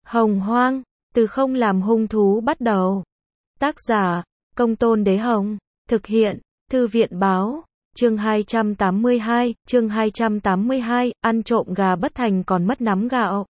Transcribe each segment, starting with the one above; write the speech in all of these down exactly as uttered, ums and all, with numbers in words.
Hồng Hoang, từ không làm hung thú bắt đầu. Tác giả, Công Tôn Đế Hồng. Thực hiện, Thư viện báo. Chương hai trăm tám mươi hai, chương hai trăm tám mươi hai, ăn trộm gà bất thành còn mất nắm gạo.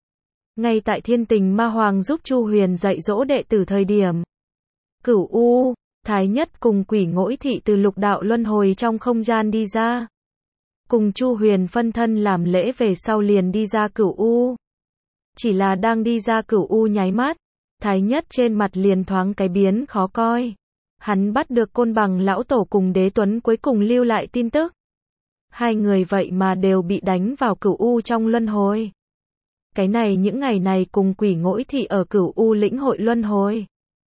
Ngay tại Thiên Tình Ma Hoàng giúp Chu Huyền dạy dỗ đệ tử thời điểm, Cửu U, Thái Nhất cùng Quỷ Ngỗi Thị từ lục đạo luân hồi trong không gian đi ra. Cùng Chu Huyền phân thân làm lễ về sau liền đi ra Cửu U. Chỉ là đang đi ra Cửu U nháy mắt, Thái Nhất trên mặt liền thoáng cái biến khó coi. Hắn bắt được Côn Bằng lão tổ cùng Đế Tuấn cuối cùng lưu lại tin tức. Hai người vậy mà đều bị đánh vào Cửu U trong luân hồi. Cái này những ngày này cùng Quỷ Ngỗi Thị ở Cửu U lĩnh hội luân hồi.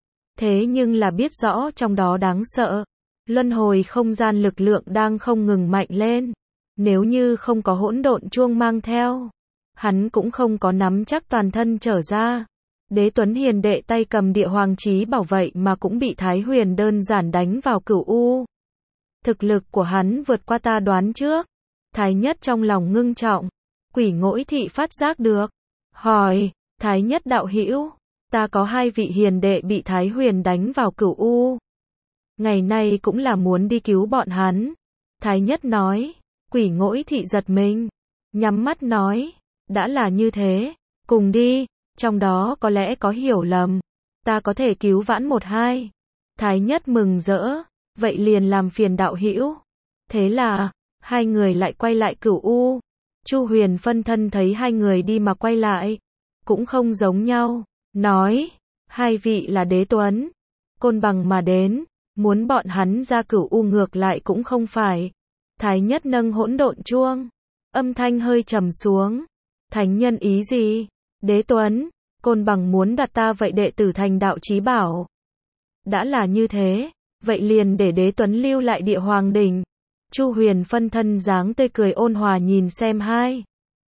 Thế nhưng là biết rõ trong đó đáng sợ. Luân hồi không gian lực lượng đang không ngừng mạnh lên. Nếu như không có hỗn độn chuông mang theo, hắn cũng không có nắm chắc toàn thân trở ra. Đế Tuấn hiền đệ tay cầm địa hoàng chí bảo vậy mà cũng bị Thái Huyền đơn giản đánh vào Cửu U. Thực lực của hắn vượt qua ta đoán trước. Thái Nhất trong lòng ngưng trọng. Quỷ Ngỗi Thị phát giác được. Hỏi, Thái Nhất đạo hữu, ta có hai vị hiền đệ bị Thái Huyền đánh vào Cửu U. Ngày nay cũng là muốn đi cứu bọn hắn. Thái Nhất nói. Quỷ Ngỗi Thị giật mình. Nhắm mắt nói. Đã là như thế, cùng đi. Trong đó có lẽ có hiểu lầm. Ta có thể cứu vãn một hai. Thái Nhất mừng rỡ. Vậy liền làm phiền đạo hữu. Thế là, hai người lại quay lại Cửu U. Chu Huyền phân thân thấy hai người đi mà quay lại. Cũng không giống nhau. Nói, hai vị là Đế Tuấn. Côn Bằng mà đến. Muốn bọn hắn ra Cửu U ngược lại cũng không phải. Thái Nhất nâng hỗn độn chuông. Âm thanh hơi trầm xuống. Thánh nhân ý gì? Đế Tuấn, Côn Bằng muốn đặt ta vậy đệ tử thành đạo chí bảo. Đã là như thế, vậy liền để Đế Tuấn lưu lại địa hoàng đỉnh. Chu Huyền phân thân dáng tươi cười ôn hòa nhìn xem hai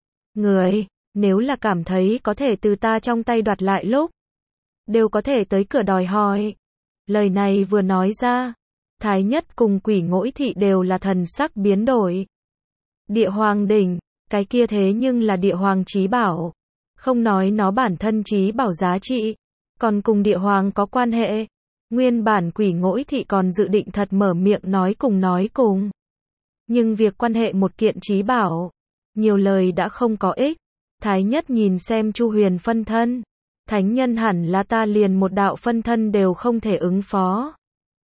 người, nếu là cảm thấy có thể từ ta trong tay đoạt lại lúc, đều có thể tới cửa đòi hỏi. Lời này vừa nói ra, Thái Nhất cùng Quỷ Ngỗi Thị đều là thần sắc biến đổi. Địa hoàng đỉnh, cái kia thế nhưng là địa hoàng chí bảo. Không nói nó bản thân chí bảo giá trị, còn cùng địa hoàng có quan hệ. Nguyên bản Quỷ Ngỗi Thị còn dự định thật mở miệng nói cùng nói cùng. Nhưng việc quan hệ một kiện chí bảo, nhiều lời đã không có ích. Thái Nhất nhìn xem Chu Huyền phân thân. Thánh nhân hẳn là ta liền một đạo phân thân đều không thể ứng phó.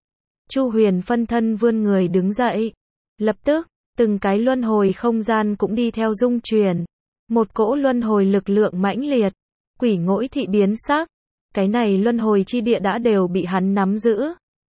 Chu Huyền phân thân vươn người đứng dậy. Lập tức, từng cái luân hồi không gian cũng đi theo rung chuyển. Một cỗ luân hồi lực lượng mãnh liệt. Quỷ Ngỗi Thị biến sắc. Cái này luân hồi chi địa đã đều bị hắn nắm giữ.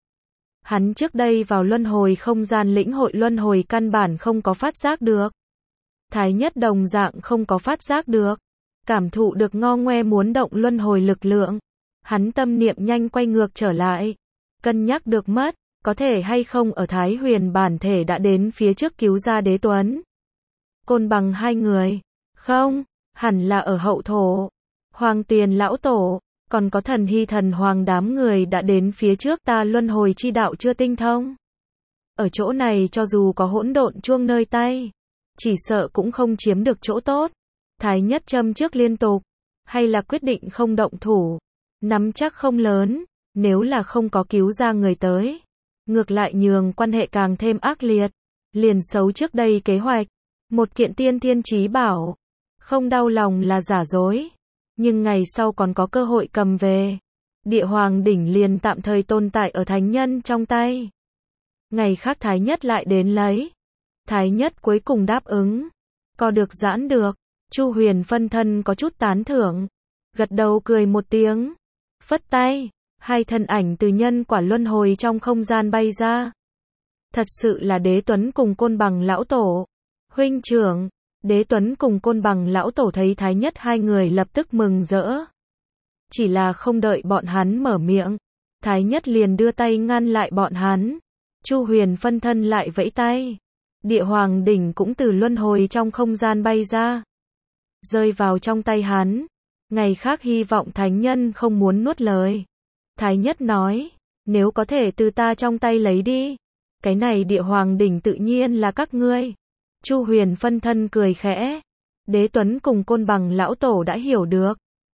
Hắn trước đây vào luân hồi không gian lĩnh hội luân hồi căn bản không có phát giác được. Thái Nhất đồng dạng không có phát giác được. Cảm thụ được ngo ngoe muốn động luân hồi lực lượng. Hắn tâm niệm nhanh quay ngược trở lại. Cân nhắc được mất, có thể hay không ở Thái Huyền bản thể đã đến phía trước cứu ra Đế Tuấn. Côn Bằng hai người. Không, hẳn là ở hậu thổ. Hoàng Tiền lão tổ, còn có Thần Hy thần hoàng đám người đã đến phía trước ta luân hồi chi đạo chưa tinh thông. Ở chỗ này cho dù có hỗn độn chuông nơi tay, chỉ sợ cũng không chiếm được chỗ tốt. Thái Nhất châm trước liên tục, hay là quyết định không động thủ. Nắm chắc không lớn, nếu là không có cứu ra người tới, ngược lại nhường quan hệ càng thêm ác liệt. Liền xấu trước đây kế hoạch, một kiện tiên thiên chí bảo, không đau lòng là giả dối, nhưng ngày sau còn có cơ hội cầm về. Địa hoàng đỉnh liền tạm thời tồn tại ở thánh nhân trong tay. Ngày khác Thái Nhất lại đến lấy. Thái Nhất cuối cùng đáp ứng. Co được giãn được. Chu Huyền phân thân có chút tán thưởng. Gật đầu cười một tiếng. Phất tay. Hai thân ảnh từ nhân quả luân hồi trong không gian bay ra. Thật sự là Đế Tuấn cùng Côn Bằng lão tổ. Huynh trưởng. Đế Tuấn cùng Côn Bằng lão tổ thấy Thái Nhất hai người lập tức mừng rỡ. Chỉ là không đợi bọn hắn mở miệng, Thái Nhất liền đưa tay ngăn lại bọn hắn. Chu Huyền phân thân lại vẫy tay. Địa hoàng đỉnh cũng từ luân hồi trong không gian bay ra, rơi vào trong tay hắn. Ngày khác hy vọng thánh nhân không muốn nuốt lời. Thái Nhất nói, nếu có thể từ ta trong tay lấy đi, cái này địa hoàng đỉnh tự nhiên là các ngươi. Chu Huyền phân thân cười khẽ. Đế Tuấn cùng Côn Bằng lão tổ đã hiểu được.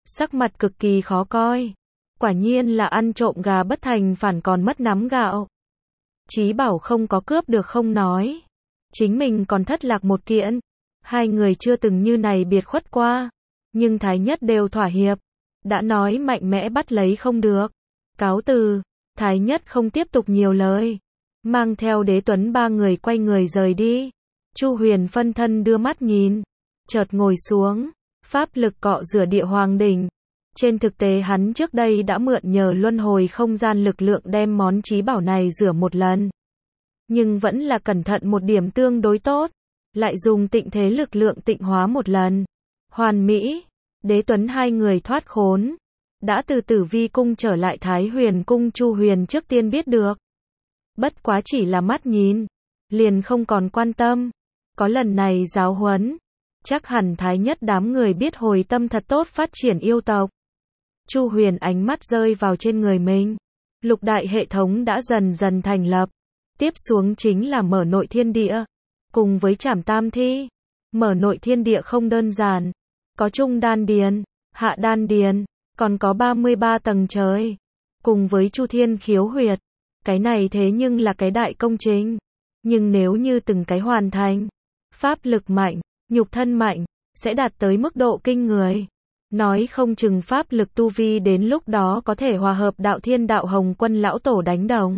sắc mặt cực kỳ khó coi. Quả nhiên là ăn trộm gà bất thành phản còn mất nắm gạo. Chí Bảo không có cướp được không nói. Chính mình còn thất lạc một kiện. Hai người chưa từng như này biệt khuất qua. Nhưng Thái Nhất đều thỏa hiệp. Đã nói mạnh mẽ bắt lấy không được. Cáo từ, Thái Nhất không tiếp tục nhiều lời. Mang theo Đế Tuấn ba người quay người rời đi. Chu Huyền phân thân đưa mắt nhìn. Chợt ngồi xuống. Pháp lực cọ rửa địa hoàng đỉnh. Trên thực tế hắn trước đây đã mượn nhờ luân hồi không gian lực lượng đem món chí bảo này rửa một lần. Nhưng vẫn là cẩn thận một điểm tương đối tốt. Lại dùng tịnh thế lực lượng tịnh hóa một lần. Hoàn mỹ. Đế Tuấn hai người thoát khốn. Đã từ Tử Vi cung trở lại Thái Huyền cung. Chu Huyền trước tiên biết được. Bất quá chỉ là mắt nhìn. Liền không còn quan tâm. Có lần này giáo huấn. Chắc hẳn Thái Nhất đám người biết hồi tâm thật tốt phát triển yêu tộc. Chu Huyền ánh mắt rơi vào trên người mình. Lục đại hệ thống đã dần dần thành lập. Tiếp xuống chính là mở nội thiên địa. Cùng với trảm tam thi. Mở nội thiên địa không đơn giản. Có trung đan điền, hạ đan điền, còn có ba mươi ba tầng trời. Cùng với chu thiên khiếu huyệt. Cái này thế nhưng là cái đại công trình. Nhưng nếu như từng cái hoàn thành. Pháp lực mạnh, nhục thân mạnh, sẽ đạt tới mức độ kinh người. Nói không chừng pháp lực tu vi đến lúc đó có thể hòa hợp đạo thiên đạo hồng quân lão tổ đánh đồng.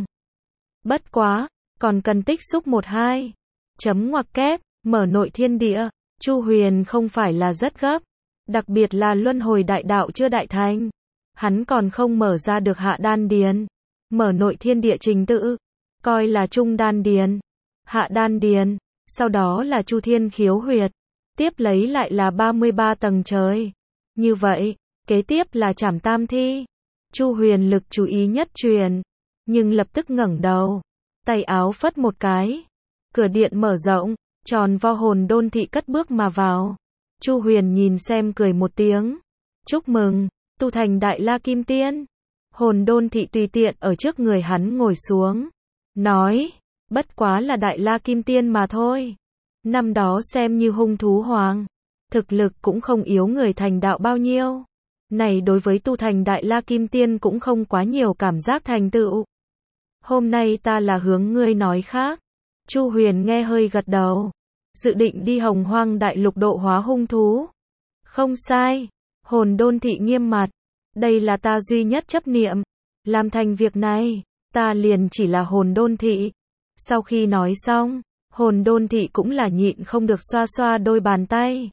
Bất quá, còn cần tích xúc một hai. Chấm ngoặc kép, mở nội thiên địa. Chu Huyền không phải là rất gấp. Đặc biệt là luân hồi đại đạo chưa đại thành. Hắn còn không mở ra được hạ đan điền. Mở nội thiên địa trình tự. Coi là trung đan điền. Hạ đan điền. Sau đó là chu thiên khiếu huyệt. Tiếp lấy lại là ba mươi ba tầng trời. Như vậy, kế tiếp là trảm tam thi. Chu Huyền lực chú ý nhất truyền. Nhưng lập tức ngẩng đầu. Tay áo phất một cái. Cửa điện mở rộng. Tròn vo hồn đôn thị cất bước mà vào. Chu Huyền nhìn xem cười một tiếng. Chúc mừng, tu thành đại la kim tiên. Hồn đôn thị tùy tiện ở trước người hắn ngồi xuống. Nói, bất quá là đại la kim tiên mà thôi. Năm đó xem như hung thú hoàng. Thực lực cũng không yếu người thành đạo bao nhiêu. Này đối với tu thành đại la kim tiên cũng không quá nhiều cảm giác thành tựu. Hôm nay ta là hướng ngươi nói khác. Chu Huyền nghe hơi gật đầu. Dự định đi hồng hoang đại lục độ hóa hung thú. Không sai. Hồn đôn thị nghiêm mặt. Đây là ta duy nhất chấp niệm. Làm thành việc này, ta liền chỉ là hồn đôn thị. Sau khi nói xong, hồn đôn thị cũng là nhịn không được xoa xoa đôi bàn tay.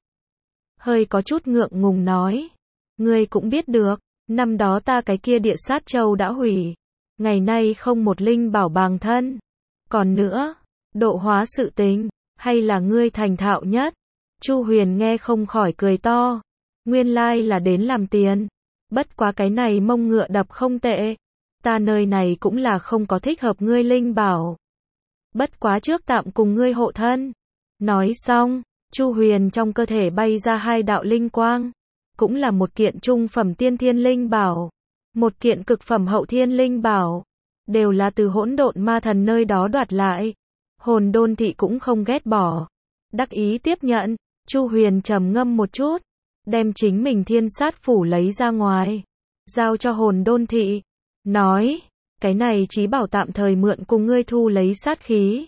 Hơi có chút ngượng ngùng nói. Ngươi cũng biết được, năm đó ta cái kia địa sát châu đã hủy. Ngày nay không một linh bảo bàng thân. Còn nữa, độ hóa sự tình, hay là ngươi thành thạo nhất? Chu Huyền nghe không khỏi cười to. Nguyên lai là đến làm tiền. Bất quá cái này mông ngựa đập không tệ. Ta nơi này cũng là không có thích hợp ngươi linh bảo. Bất quá trước tạm cùng ngươi hộ thân. Nói xong, Chu Huyền trong cơ thể bay ra hai đạo linh quang. Cũng là một kiện trung phẩm tiên thiên linh bảo. Một kiện cực phẩm hậu thiên linh bảo. Đều là từ hỗn độn ma thần nơi đó đoạt lại. Hồn đôn thị cũng không ghét bỏ. Đắc ý tiếp nhận. Chu Huyền trầm ngâm một chút. Đem chính mình thiên sát phủ lấy ra ngoài. Giao cho hồn đôn thị. Nói. Cái này chí bảo tạm thời mượn cùng ngươi thu lấy sát khí.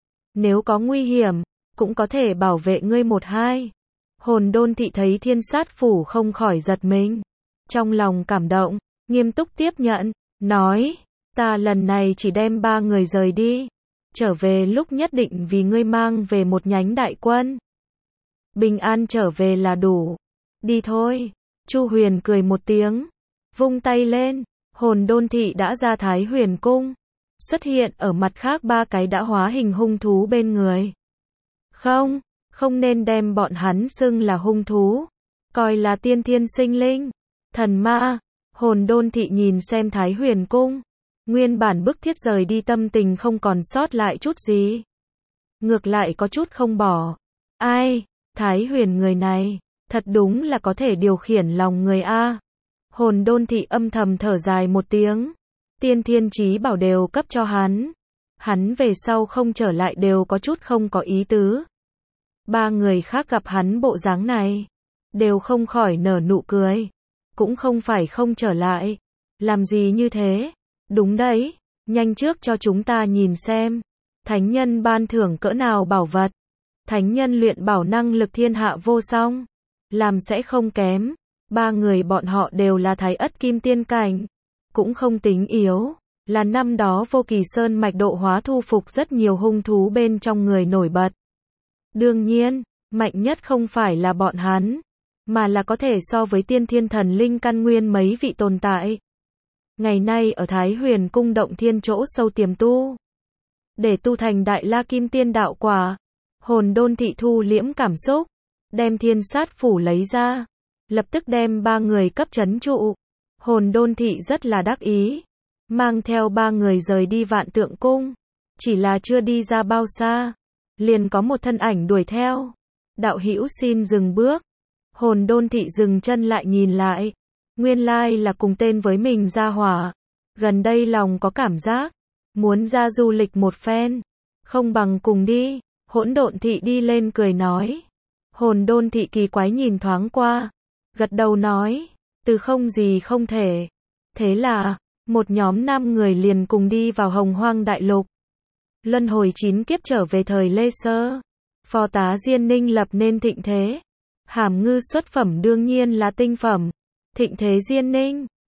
Nếu có nguy hiểm. Cũng có thể bảo vệ ngươi một hai. Hồn đôn thị thấy thiên sát phủ không khỏi giật mình. Trong lòng cảm động. Nghiêm túc tiếp nhận. Nói. Ta lần này chỉ đem ba người rời đi. Trở về lúc nhất định vì ngươi mang về một nhánh đại quân. Bình an trở về là đủ. Đi thôi. Chu Huyền cười một tiếng. Vung tay lên. Hồn đôn thị đã ra Thái Huyền cung. Xuất hiện ở mặt khác ba cái đã hóa hình hung thú bên người. Không, không nên đem bọn hắn xưng là hung thú. Coi là tiên thiên sinh linh. Thần ma. Hồn đôn thị nhìn xem Thái Huyền cung. Nguyên bản bức thiết rời đi tâm tình không còn sót lại chút gì. Ngược lại có chút không bỏ. Ai, Thái Huyền người này, thật đúng là có thể điều khiển lòng người a. Hồn đôn thị âm thầm thở dài một tiếng. Tiên thiên chí bảo đều cấp cho hắn. Hắn về sau không trở lại đều có chút không có ý tứ. Ba người khác gặp hắn bộ dáng này, đều không khỏi nở nụ cười. cũng không phải không trở lại. Làm gì như thế? Đúng đấy, nhanh trước cho chúng ta nhìn xem. Thánh nhân ban thưởng cỡ nào bảo vật. Thánh nhân luyện bảo năng lực thiên hạ vô song. Làm sẽ không kém. Ba người bọn họ đều là thái ất kim tiên cảnh. Cũng không tính yếu. Là năm đó Vô Kỳ Sơn mạch độ hóa thu phục rất nhiều hung thú bên trong người nổi bật. Đương nhiên, mạnh nhất không phải là bọn hắn, mà là có thể so với tiên thiên thần linh căn nguyên mấy vị tồn tại. Ngày nay ở Thái Huyền cung động thiên chỗ sâu tiềm tu. Để tu thành đại la kim tiên đạo quả. Hồn đôn thị thu liễm cảm xúc. Đem thiên sát phủ lấy ra. Lập tức đem ba người cấp trấn trụ. Hồn đôn thị rất là đắc ý. Mang theo ba người rời đi Vạn Tượng cung. Chỉ là chưa đi ra bao xa. Liền có một thân ảnh đuổi theo. Đạo hữu xin dừng bước. Hồn đôn thị dừng chân lại nhìn lại. Nguyên lai là cùng tên với mình ra hỏa. Gần đây lòng có cảm giác. Muốn ra du lịch một phen. Không bằng cùng đi. Hỗn độn thị đi lên cười nói. Hồn đôn thị kỳ quái nhìn thoáng qua. Gật đầu nói. Từ không gì không thể. Thế là, một nhóm năm người liền cùng đi vào Hồng Hoang Đại Lục. Luân hồi chín kiếp trở về thời Lê Sơ. Phò tá Diên Ninh lập nên thịnh thế. Hàm ngư xuất phẩm đương nhiên là tinh phẩm. Thịnh thế Diên Ninh,